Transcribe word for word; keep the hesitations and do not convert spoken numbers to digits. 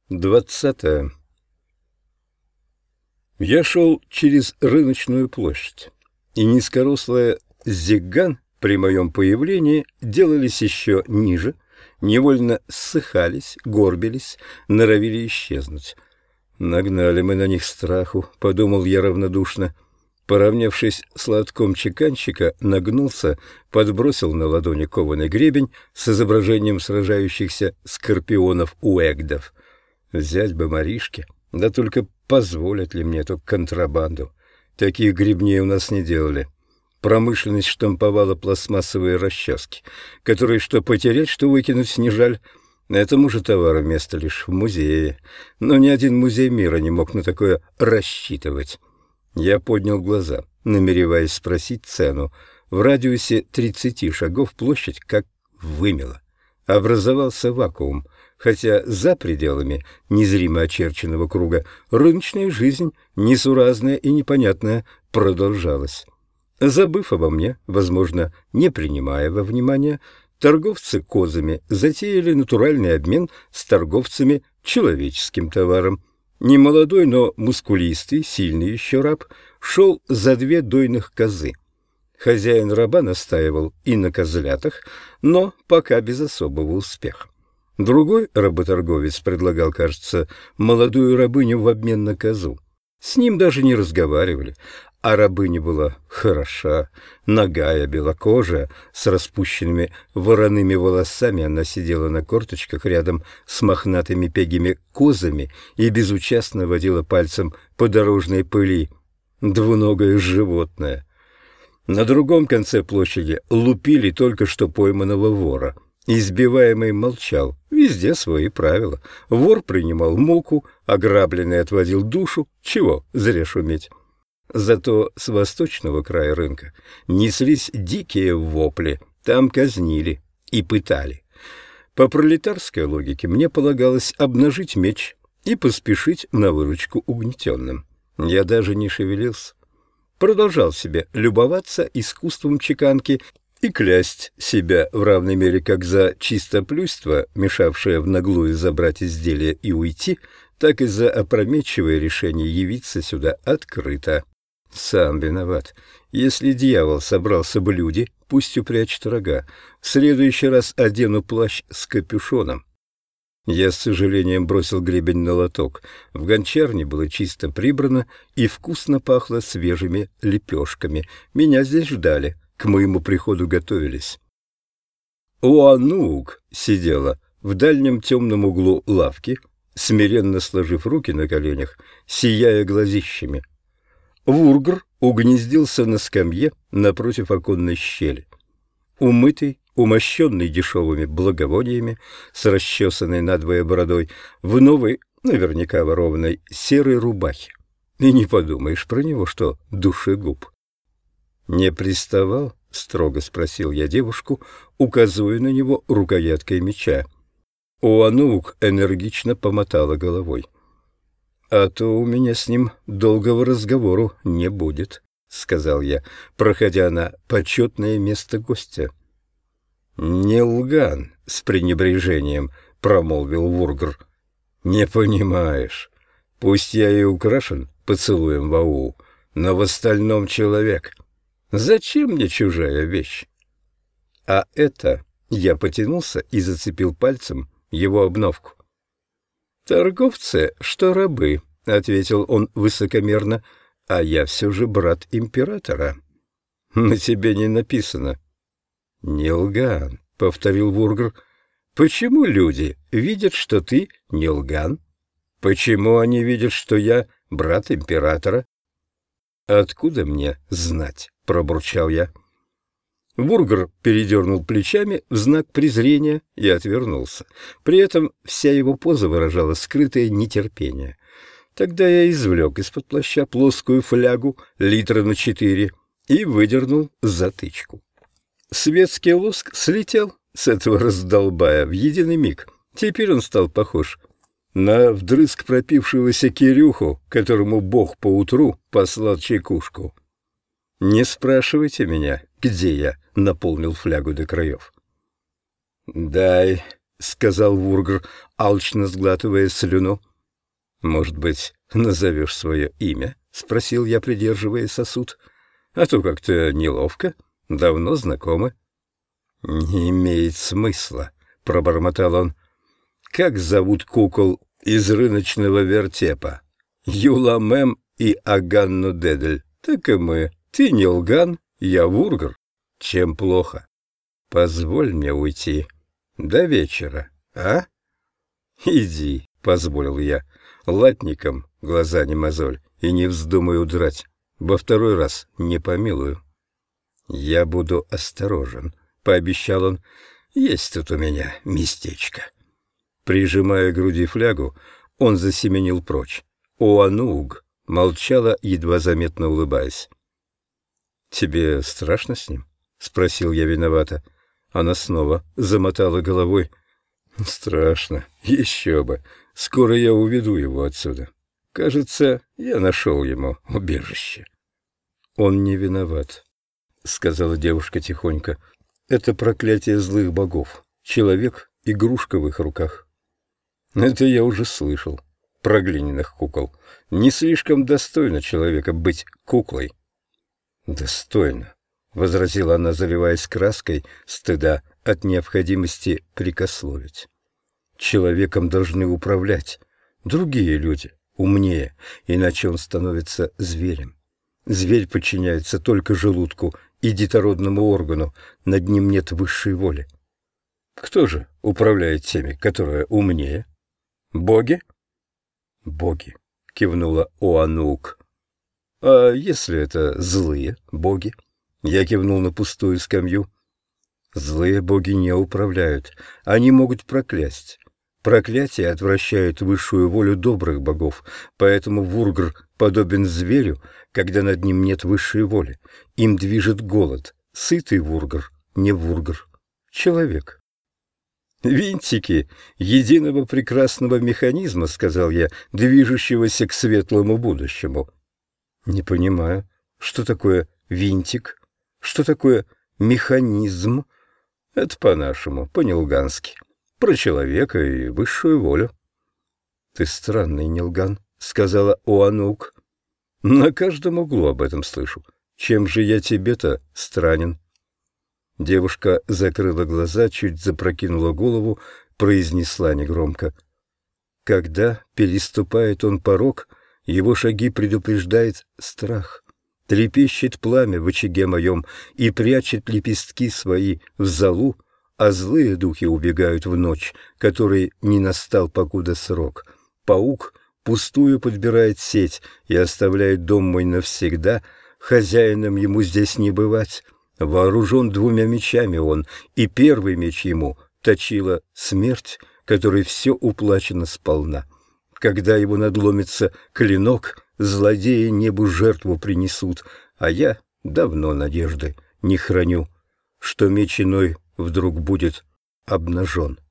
Двадцатое. Я шел через рыночную площадь, и низкорослые зигган при моем появлении делались еще ниже, невольно ссыхались, горбились, норовили исчезнуть. Нагнали мы на них страху, подумал я равнодушно. Поравнявшись с лотком чеканщика, нагнулся, подбросил на ладони кованый гребень с изображением сражающихся скорпионов-уэгдов. Взять бы Маришке, да только позволят ли мне эту контрабанду? Таких гребней у нас не делали. Промышленность штамповала пластмассовые расчески, которые что потерять, что выкинуть не жаль. Этому же товару место лишь в музее. Но ни один музей мира не мог на такое рассчитывать. Я поднял глаза, намереваясь спросить цену. В радиусе тридцати шагов площадь как вымела. Образовался вакуум, хотя за пределами незримо очерченного круга рыночная жизнь, несуразная и непонятная, продолжалась. Забыв обо мне, возможно, не принимая во внимание, торговцы козами затеяли натуральный обмен с торговцами человеческим товаром. Немолодой, но мускулистый, сильный еще раб шел за две дойных козы. Хозяин раба настаивал и на козлятах, но пока без особого успеха. Другой работорговец предлагал, кажется, молодую рабыню в обмен на козу. С ним даже не разговаривали, а рабыня была хороша, нагая, белокожая, с распущенными вороными волосами. Она сидела на корточках рядом с мохнатыми пегими козами и безучастно водила пальцем по дорожной пыли. Двуногое животное. На другом конце площади лупили только что пойманного вора. Избиваемый молчал. Везде свои правила. Вор принимал муку, ограбленный отводил душу. Чего зря шуметь. Зато с восточного края рынка неслись дикие вопли. Там казнили и пытали. По пролетарской логике мне полагалось обнажить меч и поспешить на выручку угнетенным. Я даже не шевелился. Продолжал себе любоваться искусством чеканки и клясть себя в равной мере как за чистоплюйство, мешавшее в наглую забрать изделие и уйти, так и за опрометчивое решение явиться сюда открыто. Сам виноват. Если дьявол собрался блюде, пусть упрячет рога. В следующий раз одену плащ с капюшоном. Я с сожалением бросил гребень на лоток. В гончарне было чисто прибрано и вкусно пахло свежими лепешками. Меня здесь ждали, к моему приходу готовились. Уанук сидела в дальнем темном углу лавки, смиренно сложив руки на коленях, сияя глазищами. Вургр угнездился на скамье напротив оконной щели. Умытый, умощенный дешевыми благовониями, с расчесанной надвое бородой, в новой, наверняка ворованной, серой рубахе. И не подумаешь про него, что душегуб. «Не приставал?» — строго спросил я девушку, указывая на него рукояткой меча. Уанук энергично помотала головой. «А то у меня с ним долгого разговору не будет», — сказал я, проходя на почетное место гостя. «Не лган», — с пренебрежением промолвил Вургр. «Не понимаешь. Пусть я и украшен поцелуем Вау, но в остальном человек. Зачем мне чужая вещь?» «А это...» — я потянулся и зацепил пальцем его обновку. «Торговцы, что рабы», — ответил он высокомерно, — «а я все же брат императора». «На тебе не написано». «Не лган», — повторил Вургр. «Почему люди видят, что ты не лган? Почему они видят, что я брат императора?» «Откуда мне знать?» — пробурчал я. Вургр передернул плечами в знак презрения и отвернулся. При этом вся его поза выражала скрытое нетерпение. Тогда я извлек из-под плаща плоскую флягу литра на четыре и выдернул затычку. Светский лоск слетел с этого раздолбая в единый миг. Теперь он стал похож на вдрызг пропившегося Кирюху, которому Бог поутру послал чайкушку. «Не спрашивайте меня, где я наполнил флягу до краев». «Дай», — сказал Вургр, алчно сглатывая слюну. — Может быть, назовешь свое имя? — спросил я, придерживая сосуд. — А то как-то неловко. Давно знакомы. — Не имеет смысла, — пробормотал он. — Как зовут кукол из рыночного вертепа? Юламем и Аганну Дедель. Так и мы. Ты Нилган, я Вургр. Чем плохо? Позволь мне уйти. До вечера, а? Иди, — позволил я. Латникам глаза не мозоль и не вздумай удрать. Во второй раз не помилую. Я буду осторожен, — пообещал он. Есть тут у меня местечко. Прижимая к груди флягу, он засеменил прочь. Оанууг молчала, едва заметно улыбаясь. — Тебе страшно с ним? — спросил я виновато. Она снова замотала головой. — Страшно, еще бы. Скоро я уведу его отсюда. Кажется, я нашел ему убежище. — Он не виноват, — сказала девушка тихонько. — Это проклятие злых богов. Человек — игрушка в их руках. Это я уже слышал. Про глиняных кукол. Не слишком достойно человека быть куклой. — Достойно, — возразила она, заливаясь краской стыда от необходимости прикословить. Человеком должны управлять другие люди, умнее, иначе он становится зверем. Зверь подчиняется только желудку и детородному органу, над ним нет высшей воли. Кто же управляет теми, которые умнее? Боги? Боги, кивнула Оануук. А если это злые боги? Я кивнул на пустую скамью. Злые боги не управляют, они могут проклясть. Проклятия отвращают высшую волю добрых богов, поэтому Вургр подобен зверю, когда над ним нет высшей воли. Им движет голод. Сытый Вургр, не Вургр. Человек. «Винтики единого прекрасного механизма, — сказал я, — движущегося к светлому будущему». «Не понимаю, что такое винтик? Что такое механизм?» «Это по-нашему, по-нилгански. Про человека и высшую волю». «Ты странный, Нилган, — сказала Оануук. На каждом углу об этом слышу. Чем же я тебе-то странен?» Девушка закрыла глаза, чуть запрокинула голову, произнесла негромко. «Когда переступает он порог, его шаги предупреждает страх. Трепещет пламя в очаге моем и прячет лепестки свои в золу, а злые духи убегают в ночь, которой не настал покуда срок. Паук пустую подбирает сеть и оставляет дом мой навсегда, хозяином ему здесь не бывать». Вооружен двумя мечами он, и первый меч ему точила смерть, которой все уплачено сполна. Когда его надломится клинок, злодеи небу жертву принесут, а я давно надежды не храню, что меч иной вдруг будет обнажен.